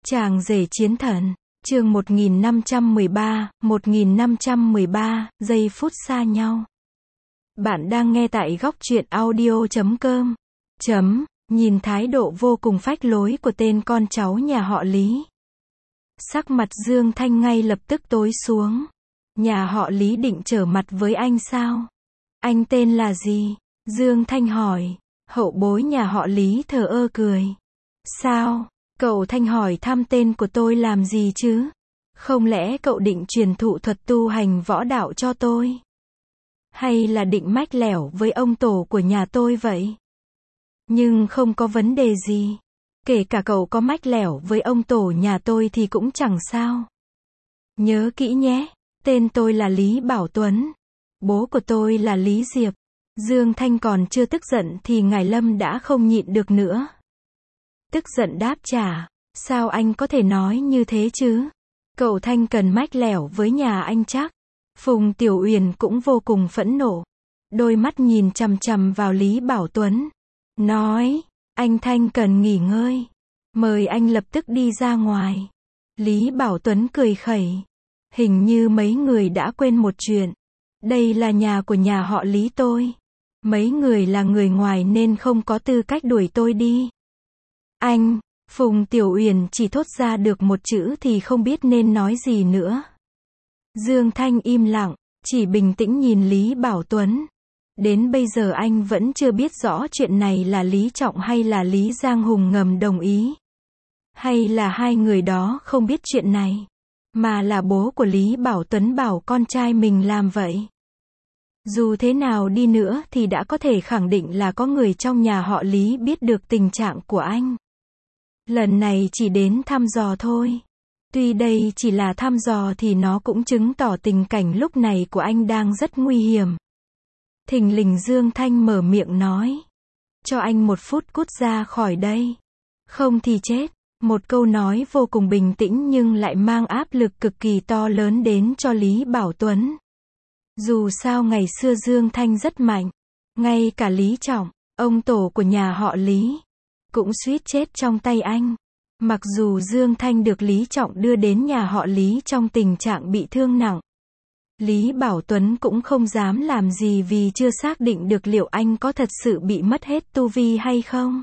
Chàng rể chiến thần, chương 1513, giây phút xa nhau. Bạn đang nghe tại góc truyện audio.com. Nhìn thái độ vô cùng phách lối của tên con cháu nhà họ Lý. Sắc mặt Dương Thanh ngay lập tức tối xuống. Nhà họ Lý định trở mặt với anh sao? Anh tên là gì? Dương Thanh hỏi. Hậu bối nhà họ Lý thờ ơ cười. Sao? Cậu Thanh hỏi thăm tên của tôi làm gì chứ? Không lẽ cậu định truyền thụ thuật tu hành võ đạo cho tôi? Hay là định mách lẻo với ông tổ của nhà tôi vậy? Nhưng không có vấn đề gì. Kể cả cậu có mách lẻo với ông tổ nhà tôi thì cũng chẳng sao. Nhớ kỹ nhé, tên tôi là Lý Bảo Tuấn. Bố của tôi là Lý Diệp. Dương Thanh còn chưa tức giận thì Ngải Lâm đã không nhịn được nữa. Tức giận đáp trả, sao anh có thể nói như thế chứ? Cậu Thanh cần mách lẻo với nhà anh chắc. Phùng Tiểu Uyển cũng vô cùng phẫn nộ. Đôi mắt nhìn chằm chằm vào Lý Bảo Tuấn. Nói, anh Thanh cần nghỉ ngơi. Mời anh lập tức đi ra ngoài. Lý Bảo Tuấn cười khẩy. Hình như mấy người đã quên một chuyện. Đây là nhà của nhà họ Lý tôi. Mấy người là người ngoài nên không có tư cách đuổi tôi đi. Anh, Phùng Tiểu Uyển chỉ thốt ra được một chữ thì không biết nên nói gì nữa. Dương Thanh im lặng, chỉ bình tĩnh nhìn Lý Bảo Tuấn. Đến bây giờ anh vẫn chưa biết rõ chuyện này là Lý Trọng hay là Lý Giang Hùng ngầm đồng ý. Hay là hai người đó không biết chuyện này, mà là bố của Lý Bảo Tuấn bảo con trai mình làm vậy. Dù thế nào đi nữa thì đã có thể khẳng định là có người trong nhà họ Lý biết được tình trạng của anh. Lần này chỉ đến thăm dò thôi. Tuy đây chỉ là thăm dò thì nó cũng chứng tỏ tình cảnh lúc này của anh đang rất nguy hiểm. Thình lình Dương Thanh mở miệng nói. Cho anh 1 phút cút ra khỏi đây. Không thì chết. Một câu nói vô cùng bình tĩnh nhưng lại mang áp lực cực kỳ to lớn đến cho Lý Bảo Tuấn. Dù sao ngày xưa Dương Thanh rất mạnh. Ngay cả Lý Trọng, ông tổ của nhà họ Lý, cũng suýt chết trong tay anh. Mặc dù Dương Thanh được Lý Trọng đưa đến nhà họ Lý trong tình trạng bị thương nặng. Lý Bảo Tuấn cũng không dám làm gì vì chưa xác định được liệu anh có thật sự bị mất hết tu vi hay không.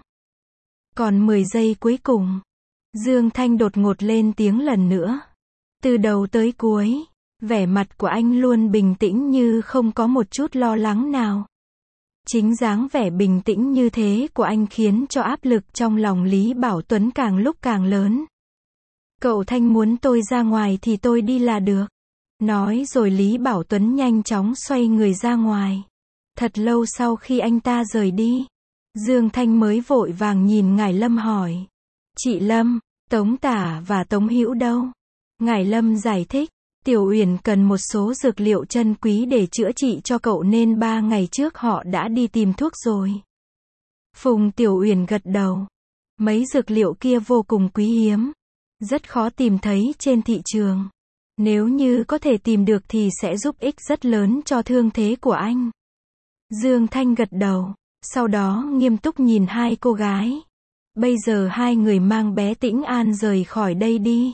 Còn 10 giây cuối cùng, Dương Thanh đột ngột lên tiếng lần nữa. Từ đầu tới cuối, vẻ mặt của anh luôn bình tĩnh như không có một chút lo lắng nào. Chính dáng vẻ bình tĩnh như thế của anh khiến cho áp lực trong lòng Lý Bảo Tuấn càng lúc càng lớn. Cậu Thanh muốn tôi ra ngoài thì tôi đi là được. Nói rồi Lý Bảo Tuấn nhanh chóng xoay người ra ngoài. Thật lâu sau khi anh ta rời đi, Dương Thanh mới vội vàng nhìn Ngải Lâm hỏi. Chị Lâm, Tống Tả và Tống Hữu đâu? Ngải Lâm giải thích. Tiểu Uyển cần một số dược liệu chân quý để chữa trị cho cậu nên 3 ngày trước họ đã đi tìm thuốc rồi. Phùng Tiểu Uyển gật đầu. Mấy dược liệu kia vô cùng quý hiếm. Rất khó tìm thấy trên thị trường. Nếu như có thể tìm được thì sẽ giúp ích rất lớn cho thương thế của anh. Dương Thanh gật đầu. Sau đó nghiêm túc nhìn hai cô gái. Bây giờ hai người mang bé Tĩnh An rời khỏi đây đi.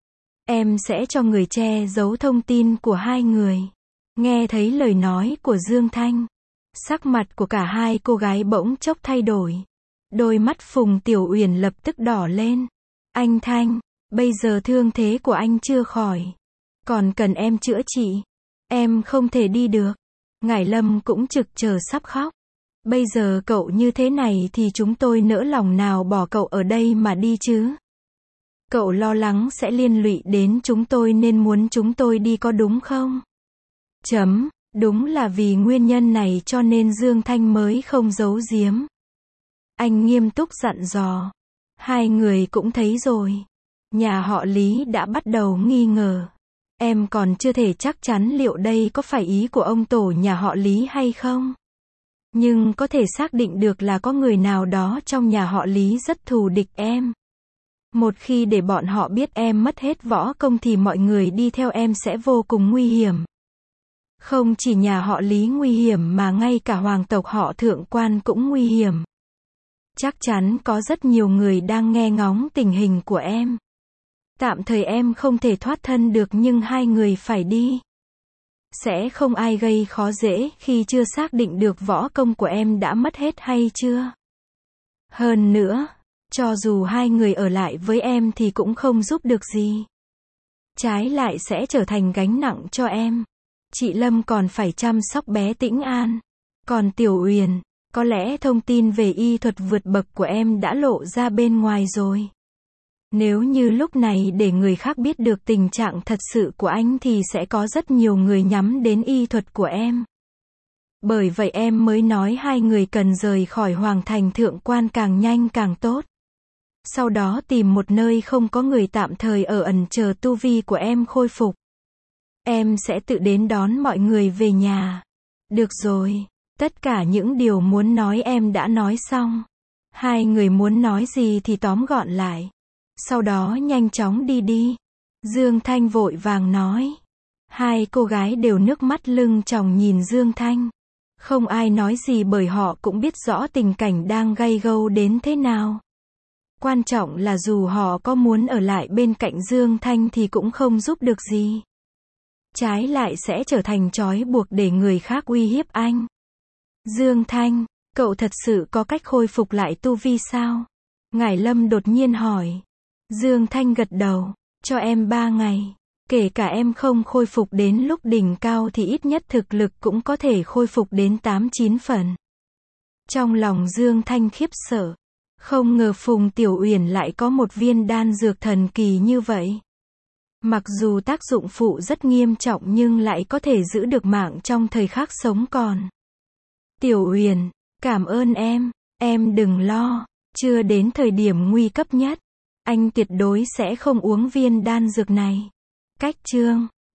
Em sẽ cho người che giấu thông tin của hai người. Nghe thấy lời nói của Dương Thanh, sắc mặt của cả hai cô gái bỗng chốc thay đổi. Đôi mắt Phùng Tiểu Uyển lập tức đỏ lên. Anh Thanh, bây giờ thương thế của anh chưa khỏi. Còn cần em chữa trị. Em không thể đi được. Ngải Lâm cũng trực chờ sắp khóc. Bây giờ cậu như thế này thì chúng tôi nỡ lòng nào bỏ cậu ở đây mà đi chứ. Cậu lo lắng sẽ liên lụy đến chúng tôi nên muốn chúng tôi đi có đúng không? Đúng là vì nguyên nhân này cho nên Dương Thanh mới không giấu giếm. Anh nghiêm túc dặn dò. Hai người cũng thấy rồi. Nhà họ Lý đã bắt đầu nghi ngờ. Em còn chưa thể chắc chắn liệu đây có phải ý của ông tổ nhà họ Lý hay không. Nhưng có thể xác định được là có người nào đó trong nhà họ Lý rất thù địch em. Một khi để bọn họ biết em mất hết võ công thì mọi người đi theo em sẽ vô cùng nguy hiểm. Không chỉ nhà họ Lý nguy hiểm mà ngay cả hoàng tộc họ Thượng Quan cũng nguy hiểm. Chắc chắn có rất nhiều người đang nghe ngóng tình hình của em. Tạm thời em không thể thoát thân được nhưng hai người phải đi. Sẽ không ai gây khó dễ khi chưa xác định được võ công của em đã mất hết hay chưa. Hơn nữa, cho dù hai người ở lại với em thì cũng không giúp được gì. Trái lại sẽ trở thành gánh nặng cho em. Chị Lâm còn phải chăm sóc bé Tĩnh An. Còn Tiểu Uyển, có lẽ thông tin về y thuật vượt bậc của em đã lộ ra bên ngoài rồi. Nếu như lúc này để người khác biết được tình trạng thật sự của anh thì sẽ có rất nhiều người nhắm đến y thuật của em. Bởi vậy em mới nói hai người cần rời khỏi Hoàng Thành Thượng Quan càng nhanh càng tốt. Sau đó tìm một nơi không có người tạm thời ở ẩn chờ tu vi của em khôi phục. Em sẽ tự đến đón mọi người về nhà. Được rồi, tất cả những điều muốn nói em đã nói xong. Hai người muốn nói gì thì tóm gọn lại. Sau đó nhanh chóng đi đi. Dương Thanh vội vàng nói. Hai cô gái đều nước mắt lưng tròng nhìn Dương Thanh. Không ai nói gì bởi họ cũng biết rõ tình cảnh đang gay gâu đến thế nào. Quan trọng là dù họ có muốn ở lại bên cạnh Dương Thanh thì cũng không giúp được gì. Trái lại sẽ trở thành trói buộc để người khác uy hiếp anh. Dương Thanh, cậu thật sự có cách khôi phục lại tu vi sao? Ngải Lâm đột nhiên hỏi. Dương Thanh gật đầu, cho em 3 ngày. Kể cả em không khôi phục đến lúc đỉnh cao thì ít nhất thực lực cũng có thể khôi phục đến 8-9 phần. Trong lòng Dương Thanh khiếp sợ. Không ngờ Phùng Tiểu Uyển lại có một viên đan dược thần kỳ như vậy. Mặc dù tác dụng phụ rất nghiêm trọng nhưng lại có thể giữ được mạng trong thời khắc sống còn. Tiểu Uyển, cảm ơn em đừng lo, chưa đến thời điểm nguy cấp nhất. Anh tuyệt đối sẽ không uống viên đan dược này. Cách chương